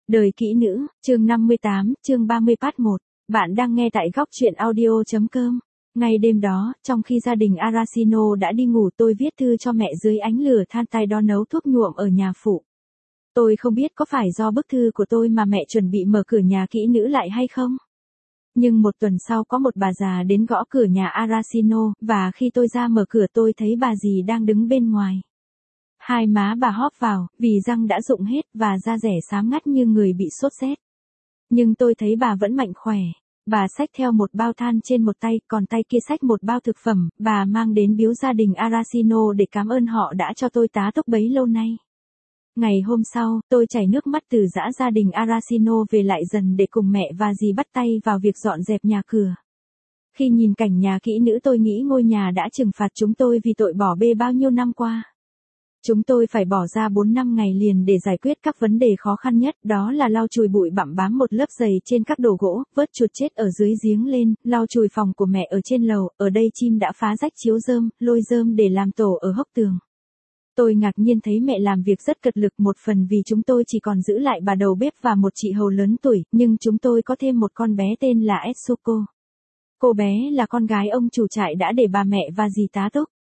Đời kỹ nữ, chương 58, chương 30 part 1. Bạn đang nghe tại góc truyện audio.com. Ngay đêm đó, trong khi gia đình Arashino đã đi ngủ, tôi viết thư cho mẹ dưới ánh lửa than tay đó nấu thuốc nhuộm ở nhà phụ. Tôi không biết có phải do bức thư của tôi mà mẹ chuẩn bị mở cửa nhà kỹ nữ lại hay không. Nhưng một tuần sau có một bà già đến gõ cửa nhà Arashino, và khi tôi ra mở cửa tôi thấy bà dì đang đứng bên ngoài. Hai má bà hóp vào, vì răng đã rụng hết và da rẻ xám ngắt như người bị sốt rét. Nhưng tôi thấy bà vẫn mạnh khỏe. Bà xách theo một bao than trên một tay, còn tay kia xách một bao thực phẩm, bà mang đến biếu gia đình Arashino để cảm ơn họ đã cho tôi tá túc bấy lâu nay. Ngày hôm sau, tôi chảy nước mắt từ giã gia đình Arashino về lại dần để cùng mẹ và dì bắt tay vào việc dọn dẹp nhà cửa. Khi nhìn cảnh nhà kỹ nữ tôi nghĩ ngôi nhà đã trừng phạt chúng tôi vì tội bỏ bê bao nhiêu năm qua. Chúng tôi phải bỏ ra 4-5 ngày liền để giải quyết các vấn đề khó khăn nhất, đó là lau chùi bụi bặm bám một lớp dày trên các đồ gỗ, vớt chuột chết ở dưới giếng lên, lau chùi phòng của mẹ ở trên lầu, ở đây chim đã phá rách chiếu rơm, lôi rơm để làm tổ ở hốc tường. Tôi ngạc nhiên thấy mẹ làm việc rất cật lực, một phần vì chúng tôi chỉ còn giữ lại bà đầu bếp và một chị hầu lớn tuổi, nhưng chúng tôi có thêm một con bé tên là Etsuko. Cô bé là con gái ông chủ trại đã để bà mẹ và dì tá túc.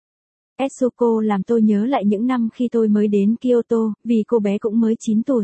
Etsuko làm tôi nhớ lại những năm khi tôi mới đến Kyoto, vì cô bé cũng mới 9 tuổi.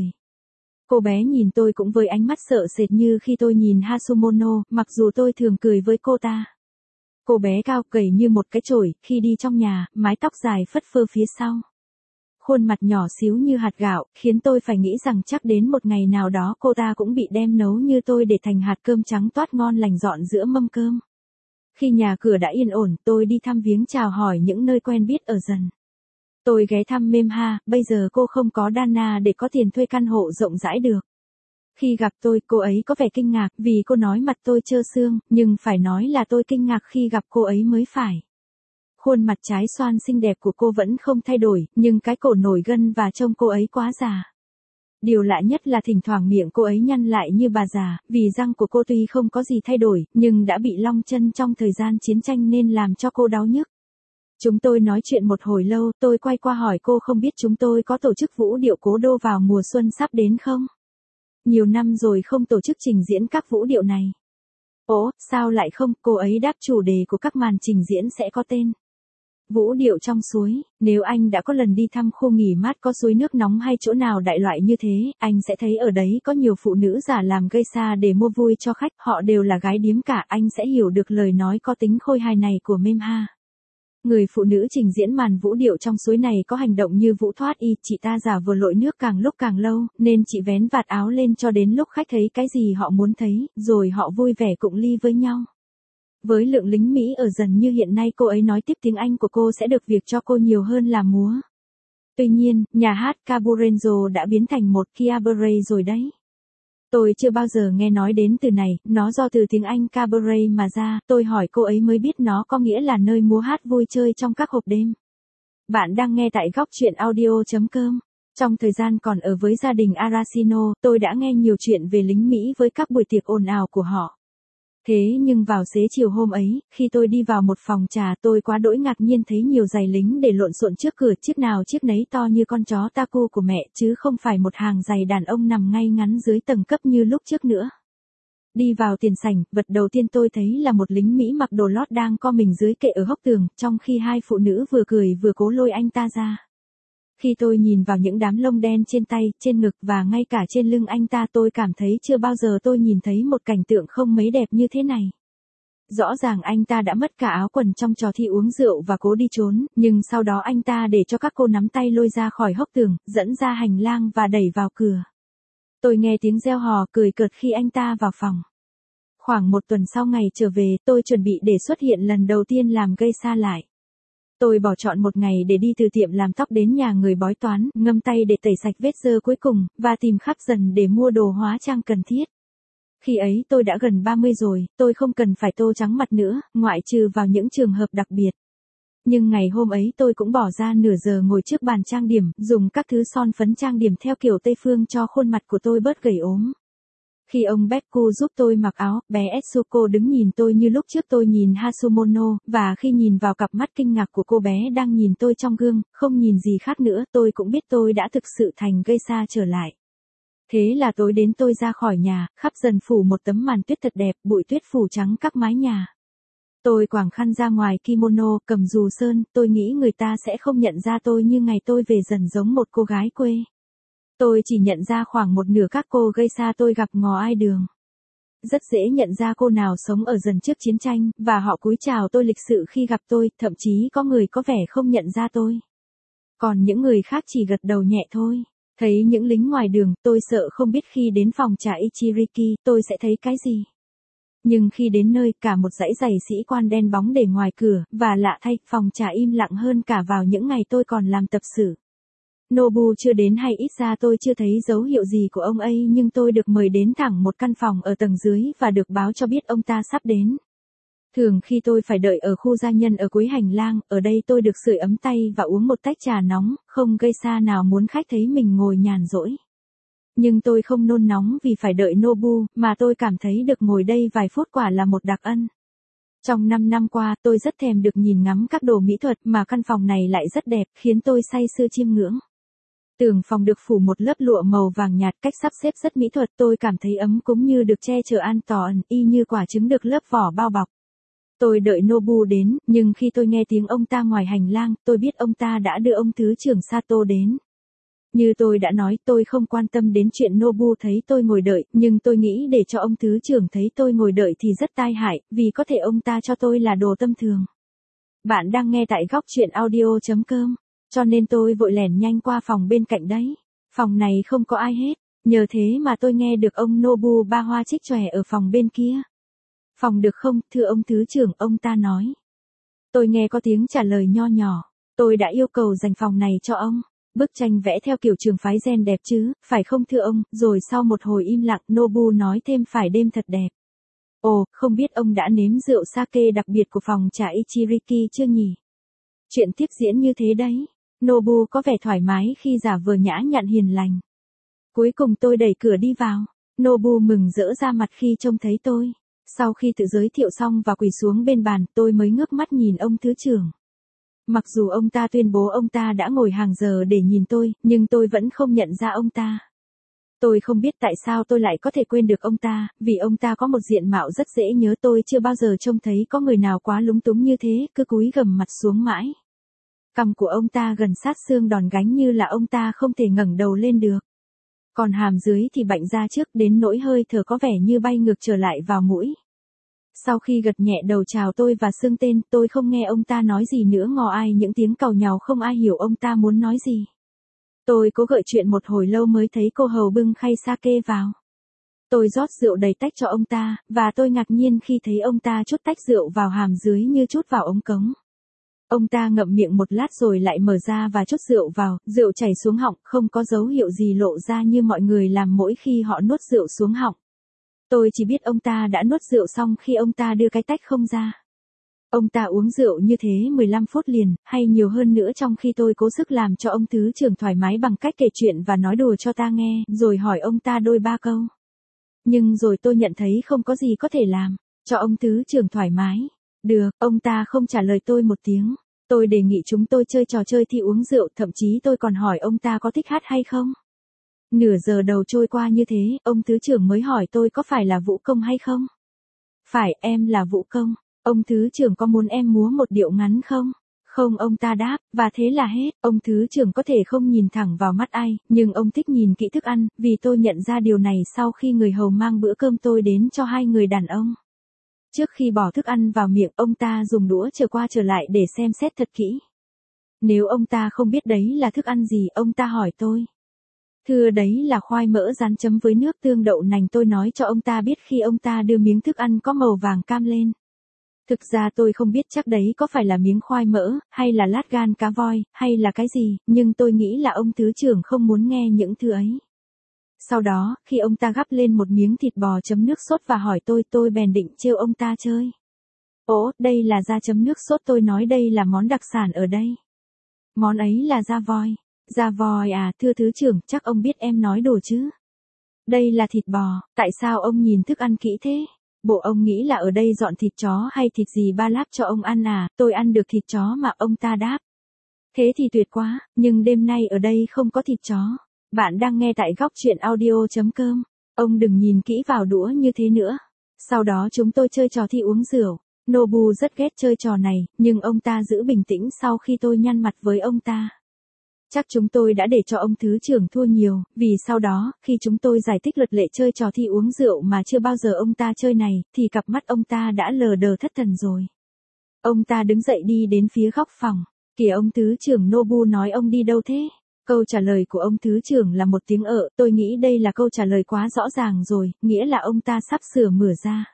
Cô bé nhìn tôi cũng với ánh mắt sợ sệt như khi tôi nhìn Hasumono, mặc dù tôi thường cười với cô ta. Cô bé cao gầy như một cái chổi, khi đi trong nhà, mái tóc dài phất phơ phía sau. Khuôn mặt nhỏ xíu như hạt gạo, khiến tôi phải nghĩ rằng chắc đến một ngày nào đó cô ta cũng bị đem nấu như tôi để thành hạt cơm trắng toát ngon lành dọn giữa mâm cơm. Khi nhà cửa đã yên ổn, tôi đi thăm viếng chào hỏi những nơi quen biết ở dần. Tôi ghé thăm Memha, bây giờ cô không có Dana để có tiền thuê căn hộ rộng rãi được. Khi gặp tôi, cô ấy có vẻ kinh ngạc vì cô nói mặt tôi trơ xương, nhưng phải nói là tôi kinh ngạc khi gặp cô ấy mới phải. Khuôn mặt trái xoan xinh đẹp của cô vẫn không thay đổi, nhưng cái cổ nổi gân và trông cô ấy quá già. Điều lạ nhất là thỉnh thoảng miệng cô ấy nhăn lại như bà già, vì răng của cô tuy không có gì thay đổi, nhưng đã bị long chân trong thời gian chiến tranh nên làm cho cô đau nhức. Chúng tôi nói chuyện một hồi lâu, tôi quay qua hỏi cô không biết chúng tôi có tổ chức vũ điệu cố đô vào mùa xuân sắp đến không? Nhiều năm rồi không tổ chức trình diễn các vũ điệu này. Ồ, sao lại không? Cô ấy đáp chủ đề của các màn trình diễn sẽ có tên Vũ điệu trong suối. Nếu anh đã có lần đi thăm khu nghỉ mát có suối nước nóng hay chỗ nào đại loại như thế, anh sẽ thấy ở đấy có nhiều phụ nữ giả làm geisha để mua vui cho khách, họ đều là gái điếm cả, anh sẽ hiểu được lời nói có tính khôi hài này của Memha. Người phụ nữ trình diễn màn vũ điệu trong suối này có hành động như vũ thoát y, chị ta giả vờ lội nước càng lúc càng lâu, nên chị vén vạt áo lên cho đến lúc khách thấy cái gì họ muốn thấy, rồi họ vui vẻ cụng ly với nhau. Với lượng lính Mỹ ở dần như hiện nay, cô ấy nói tiếp tiếng Anh của cô sẽ được việc cho cô nhiều hơn là múa. Tuy nhiên, nhà hát Cabaretto đã biến thành một cabaret rồi đấy. Tôi chưa bao giờ nghe nói đến từ này, nó do từ tiếng Anh cabaret mà ra, tôi hỏi cô ấy mới biết nó có nghĩa là nơi múa hát vui chơi trong các hộp đêm. Bạn đang nghe tại góc truyện audio.com. Trong thời gian còn ở với gia đình Arashino, tôi đã nghe nhiều chuyện về lính Mỹ với các buổi tiệc ồn ào của họ. Thế nhưng vào xế chiều hôm ấy, khi tôi đi vào một phòng trà, tôi quá đỗi ngạc nhiên thấy nhiều giày lính để lộn xộn trước cửa, chiếc nào chiếc nấy to như con chó Taku của mẹ, chứ không phải một hàng giày đàn ông nằm ngay ngắn dưới tầng cấp như lúc trước nữa. Đi vào tiền sảnh, vật đầu tiên tôi thấy là một lính Mỹ mặc đồ lót đang co mình dưới kệ ở hốc tường, trong khi hai phụ nữ vừa cười vừa cố lôi anh ta ra. Khi tôi nhìn vào những đám lông đen trên tay, trên ngực và ngay cả trên lưng anh ta, tôi cảm thấy chưa bao giờ tôi nhìn thấy một cảnh tượng không mấy đẹp như thế này. Rõ ràng anh ta đã mất cả áo quần trong trò thi uống rượu và cố đi trốn, nhưng sau đó anh ta để cho các cô nắm tay lôi ra khỏi hốc tường, dẫn ra hành lang và đẩy vào cửa. Tôi nghe tiếng reo hò cười cợt khi anh ta vào phòng. Khoảng một tuần sau ngày trở về, tôi chuẩn bị để xuất hiện lần đầu tiên làm geisha lại. Tôi bỏ chọn một ngày để đi từ tiệm làm tóc đến nhà người bói toán, ngâm tay để tẩy sạch vết dơ cuối cùng, và tìm khắp dần để mua đồ hóa trang cần thiết. Khi ấy tôi đã gần 30 rồi, tôi không cần phải tô trắng mặt nữa, ngoại trừ vào những trường hợp đặc biệt. Nhưng ngày hôm ấy tôi cũng bỏ ra nửa giờ ngồi trước bàn trang điểm, dùng các thứ son phấn trang điểm theo kiểu Tây phương cho khuôn mặt của tôi bớt gầy ốm. Khi ông Bekku giúp tôi mặc áo, bé Etsuko đứng nhìn tôi như lúc trước tôi nhìn Hasumono, và khi nhìn vào cặp mắt kinh ngạc của cô bé đang nhìn tôi trong gương, không nhìn gì khác nữa, tôi cũng biết tôi đã thực sự thành geisha trở lại. Thế là tối đến tôi ra khỏi nhà, khắp dần phủ một tấm màn tuyết thật đẹp, bụi tuyết phủ trắng các mái nhà. Tôi quàng khăn ra ngoài kimono, cầm dù sơn, tôi nghĩ người ta sẽ không nhận ra tôi như ngày tôi về dần giống một cô gái quê. Tôi chỉ nhận ra khoảng một nửa các cô gây xa tôi gặp ngò ai đường. Rất dễ nhận ra cô nào sống ở dần trước chiến tranh, và họ cúi chào tôi lịch sự khi gặp tôi, thậm chí có người có vẻ không nhận ra tôi. Còn những người khác chỉ gật đầu nhẹ thôi. Thấy những lính ngoài đường, tôi sợ không biết khi đến phòng trà Ichiriki, tôi sẽ thấy cái gì. Nhưng khi đến nơi, cả một dãy giày sĩ quan đen bóng để ngoài cửa, và lạ thay, phòng trà im lặng hơn cả vào những ngày tôi còn làm tập sự. Nobu chưa đến hay ít ra tôi chưa thấy dấu hiệu gì của ông ấy, nhưng tôi được mời đến thẳng một căn phòng ở tầng dưới và được báo cho biết ông ta sắp đến. Thường khi tôi phải đợi ở khu gia nhân ở cuối hành lang, ở đây tôi được sưởi ấm tay và uống một tách trà nóng, không gây xa nào muốn khách thấy mình ngồi nhàn rỗi. Nhưng tôi không nôn nóng vì phải đợi Nobu, mà tôi cảm thấy được ngồi đây vài phút quả là một đặc ân. Trong 5 năm qua, tôi rất thèm được nhìn ngắm các đồ mỹ thuật mà căn phòng này lại rất đẹp, khiến tôi say sưa chiêm ngưỡng. Tường phòng được phủ một lớp lụa màu vàng nhạt, cách sắp xếp rất mỹ thuật, tôi cảm thấy ấm cũng như được che chở an toàn, y như quả trứng được lớp vỏ bao bọc. Tôi đợi Nobu đến, nhưng khi tôi nghe tiếng ông ta ngoài hành lang, tôi biết ông ta đã đưa ông Thứ trưởng Sato đến. Như tôi đã nói, tôi không quan tâm đến chuyện Nobu thấy tôi ngồi đợi, nhưng tôi nghĩ để cho ông Thứ trưởng thấy tôi ngồi đợi thì rất tai hại, vì có thể ông ta cho tôi là đồ tâm thường. Bạn đang nghe tại góc truyện audio.com, cho nên tôi vội lẻn nhanh qua phòng bên cạnh đấy. Phòng này không có ai hết, nhờ thế mà tôi nghe được ông Nobu ba hoa trích chòe ở phòng bên kia. Phòng được không, thưa ông Thứ trưởng, ông ta nói. Tôi nghe có tiếng trả lời nho nhỏ, tôi đã yêu cầu dành phòng này cho ông. Bức tranh vẽ theo kiểu trường phái Zen đẹp chứ, phải không thưa ông? Rồi sau một hồi im lặng, Nobu nói thêm phải đêm thật đẹp. Ồ, không biết ông đã nếm rượu sake đặc biệt của phòng trà Ichiriki chưa nhỉ? Chuyện tiếp diễn như thế đấy. Nobu có vẻ thoải mái khi giả vờ nhã nhặn hiền lành. Cuối cùng tôi đẩy cửa đi vào. Nobu mừng rỡ ra mặt khi trông thấy tôi. Sau khi tự giới thiệu xong và quỳ xuống bên bàn, tôi mới ngước mắt nhìn ông Thứ trưởng. Mặc dù ông ta tuyên bố ông ta đã ngồi hàng giờ để nhìn tôi, nhưng tôi vẫn không nhận ra ông ta. Tôi không biết tại sao tôi lại có thể quên được ông ta, vì ông ta có một diện mạo rất dễ nhớ, tôi chưa bao giờ trông thấy có người nào quá lúng túng như thế, cứ cúi gằm mặt xuống mãi. Cằm của ông ta gần sát xương đòn gánh như là ông ta không thể ngẩng đầu lên được. Còn hàm dưới thì bạnh ra trước đến nỗi hơi thở có vẻ như bay ngược trở lại vào mũi. Sau khi gật nhẹ đầu chào tôi và xưng tên, tôi không nghe ông ta nói gì nữa, ngò ai những tiếng càu nhàu không ai hiểu ông ta muốn nói gì. Tôi cố gợi chuyện một hồi lâu mới thấy cô hầu bưng khay sake vào. Tôi rót rượu đầy tách cho ông ta, và tôi ngạc nhiên khi thấy ông ta trút tách rượu vào hàm dưới như trút vào ống cống. Ông ta ngậm miệng một lát rồi lại mở ra và trút rượu vào, rượu chảy xuống họng, không có dấu hiệu gì lộ ra như mọi người làm mỗi khi họ nuốt rượu xuống họng. Tôi chỉ biết ông ta đã nuốt rượu xong khi ông ta đưa cái tách không ra. Ông ta uống rượu như thế 15 phút liền, hay nhiều hơn nữa, trong khi tôi cố sức làm cho ông Thứ trưởng thoải mái bằng cách kể chuyện và nói đùa cho ta nghe, rồi hỏi ông ta đôi ba câu. Nhưng rồi tôi nhận thấy không có gì có thể làm cho ông Thứ trưởng thoải mái. Được, ông ta không trả lời tôi một tiếng. Tôi đề nghị chúng tôi chơi trò chơi thi uống rượu, thậm chí tôi còn hỏi ông ta có thích hát hay không. Nửa giờ đầu trôi qua như thế, ông Thứ trưởng mới hỏi tôi có phải là vũ công hay không. Phải, em là vũ công. Ông Thứ trưởng có muốn em múa một điệu ngắn không? Không, ông ta đáp, và thế là hết. Ông Thứ trưởng có thể không nhìn thẳng vào mắt ai, nhưng ông thích nhìn kỹ thức ăn, vì tôi nhận ra điều này sau khi người hầu mang bữa cơm tôi đến cho hai người đàn ông. Trước khi bỏ thức ăn vào miệng, ông ta dùng đũa trở qua trở lại để xem xét thật kỹ. Nếu ông ta không biết đấy là thức ăn gì, ông ta hỏi tôi. Thưa, đấy là khoai mỡ rán chấm với nước tương đậu nành, tôi nói cho ông ta biết khi ông ta đưa miếng thức ăn có màu vàng cam lên. Thực ra tôi không biết chắc đấy có phải là miếng khoai mỡ, hay là lát gan cá voi, hay là cái gì, nhưng tôi nghĩ là ông Thứ trưởng không muốn nghe những thứ ấy. Sau đó, khi ông ta gắp lên một miếng thịt bò chấm nước sốt và hỏi tôi bèn định trêu ông ta chơi. Ồ, đây là da chấm nước sốt, tôi nói, đây là món đặc sản ở đây. Món ấy là da voi. Da voi à, thưa Thứ trưởng, chắc ông biết em nói đùa chứ. Đây là thịt bò, tại sao ông nhìn thức ăn kỹ thế? Bộ ông nghĩ là ở đây dọn thịt chó hay thịt gì ba láp cho ông ăn à? Tôi ăn được thịt chó mà, ông ta đáp. Thế thì tuyệt quá, nhưng đêm nay ở đây không có thịt chó. Bạn đang nghe tại góc chuyện audio.com. Ông đừng nhìn kỹ vào đũa như thế nữa. Sau đó chúng tôi chơi trò thi uống rượu. Nobu rất ghét chơi trò này, nhưng ông ta giữ bình tĩnh sau khi tôi nhăn mặt với ông ta. Chắc chúng tôi đã để cho ông thứ trưởng thua nhiều, vì sau đó, khi chúng tôi giải thích luật lệ chơi trò thi uống rượu mà chưa bao giờ ông ta chơi này, thì cặp mắt ông ta đã lờ đờ thất thần rồi. Ông ta đứng dậy đi đến phía góc phòng. Kìa ông thứ trưởng, Nobu nói, ông đi đâu thế? Câu trả lời của ông thứ trưởng là một tiếng tôi nghĩ đây là câu trả lời quá rõ ràng rồi, nghĩa là ông ta sắp sửa mửa ra.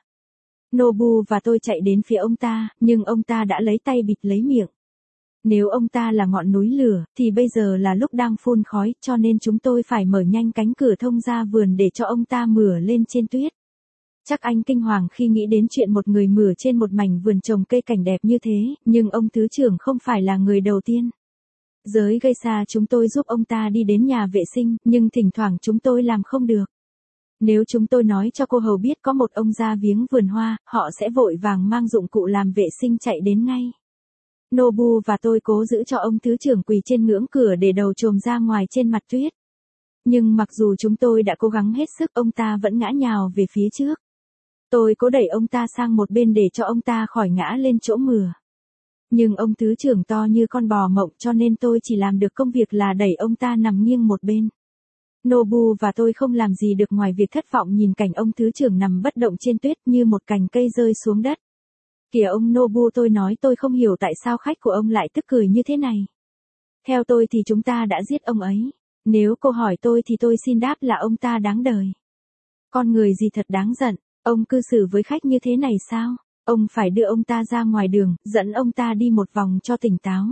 Nobu và tôi chạy đến phía ông ta, nhưng ông ta đã lấy tay bịt lấy miệng. Nếu ông ta là ngọn núi lửa, thì bây giờ là lúc đang phun khói, cho nên chúng tôi phải mở nhanh cánh cửa thông ra vườn để cho ông ta mửa lên trên tuyết. Chắc anh kinh hoàng khi nghĩ đến chuyện một người mửa trên một mảnh vườn trồng cây cảnh đẹp như thế, nhưng ông thứ trưởng không phải là người đầu tiên. Giới gây xa chúng tôi giúp ông ta đi đến nhà vệ sinh, nhưng thỉnh thoảng chúng tôi làm không được. Nếu chúng tôi nói cho cô hầu biết có một ông ra viếng vườn hoa, họ sẽ vội vàng mang dụng cụ làm vệ sinh chạy đến ngay. Nobu và tôi cố giữ cho ông thứ trưởng quỳ trên ngưỡng cửa để đầu chồm ra ngoài trên mặt tuyết. Nhưng mặc dù chúng tôi đã cố gắng hết sức, ông ta vẫn ngã nhào về phía trước. Tôi cố đẩy ông ta sang một bên để cho ông ta khỏi ngã lên chỗ mửa. Nhưng ông thứ trưởng to như con bò mộng, cho nên tôi chỉ làm được công việc là đẩy ông ta nằm nghiêng một bên. Nobu và tôi không làm gì được ngoài việc thất vọng nhìn cảnh ông thứ trưởng nằm bất động trên tuyết như một cành cây rơi xuống đất. Kìa ông Nobu, tôi nói tôi không hiểu tại sao khách của ông lại tức cười như thế này. Theo tôi thì chúng ta đã giết ông ấy. Nếu cô hỏi tôi thì tôi xin đáp là ông ta đáng đời. Con người gì thật đáng giận, ông cư xử với khách như thế này sao? Ông phải đưa ông ta ra ngoài đường, dẫn ông ta đi một vòng cho tỉnh táo.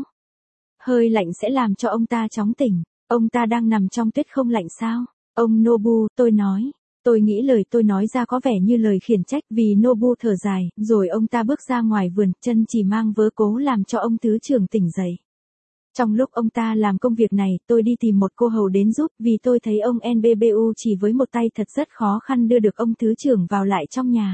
Hơi lạnh sẽ làm cho ông ta chóng tỉnh. Ông ta đang nằm trong tuyết không lạnh sao? Ông Nobu, tôi nói. Tôi nghĩ lời tôi nói ra có vẻ như lời khiển trách, vì Nobu thở dài, rồi ông ta bước ra ngoài vườn, chân chỉ mang vớ cố làm cho ông thứ trưởng tỉnh dậy. Trong lúc ông ta làm công việc này, tôi đi tìm một cô hầu đến giúp, vì tôi thấy ông NBBU chỉ với một tay thật rất khó khăn đưa được ông thứ trưởng vào lại trong nhà.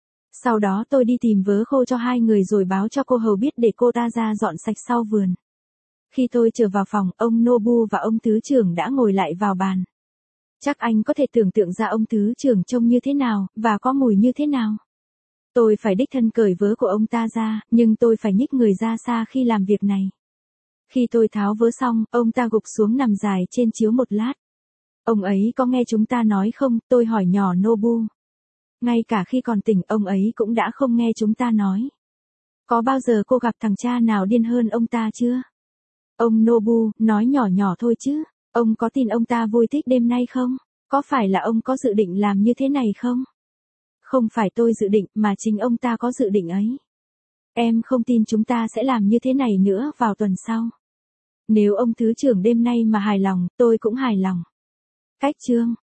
Sau đó tôi đi tìm vớ khô cho hai người rồi báo cho cô hầu biết để cô ta ra dọn sạch sau vườn. Khi tôi trở vào phòng, ông Nobu và ông thứ trưởng đã ngồi lại vào bàn. Chắc anh có thể tưởng tượng ra ông thứ trưởng trông như thế nào, và có mùi như thế nào. Tôi phải đích thân cởi vớ của ông ta ra, nhưng tôi phải nhích người ra xa khi làm việc này. Khi tôi tháo vớ xong, ông ta gục xuống nằm dài trên chiếu một lát. Ông ấy có nghe chúng ta nói không? Tôi hỏi nhỏ Nobu. Ngay cả khi còn tỉnh, ông ấy cũng đã không nghe chúng ta nói. Có bao giờ cô gặp thằng cha nào điên hơn ông ta chưa? Ông Nobu nói nhỏ nhỏ thôi chứ. Ông có tin ông ta vui thích đêm nay không? Có phải là ông có dự định làm như thế này không? Không phải tôi dự định, mà chính ông ta có dự định ấy. Em không tin chúng ta sẽ làm như thế này nữa vào tuần sau. Nếu ông thứ trưởng đêm nay mà hài lòng, tôi cũng hài lòng. Cách chương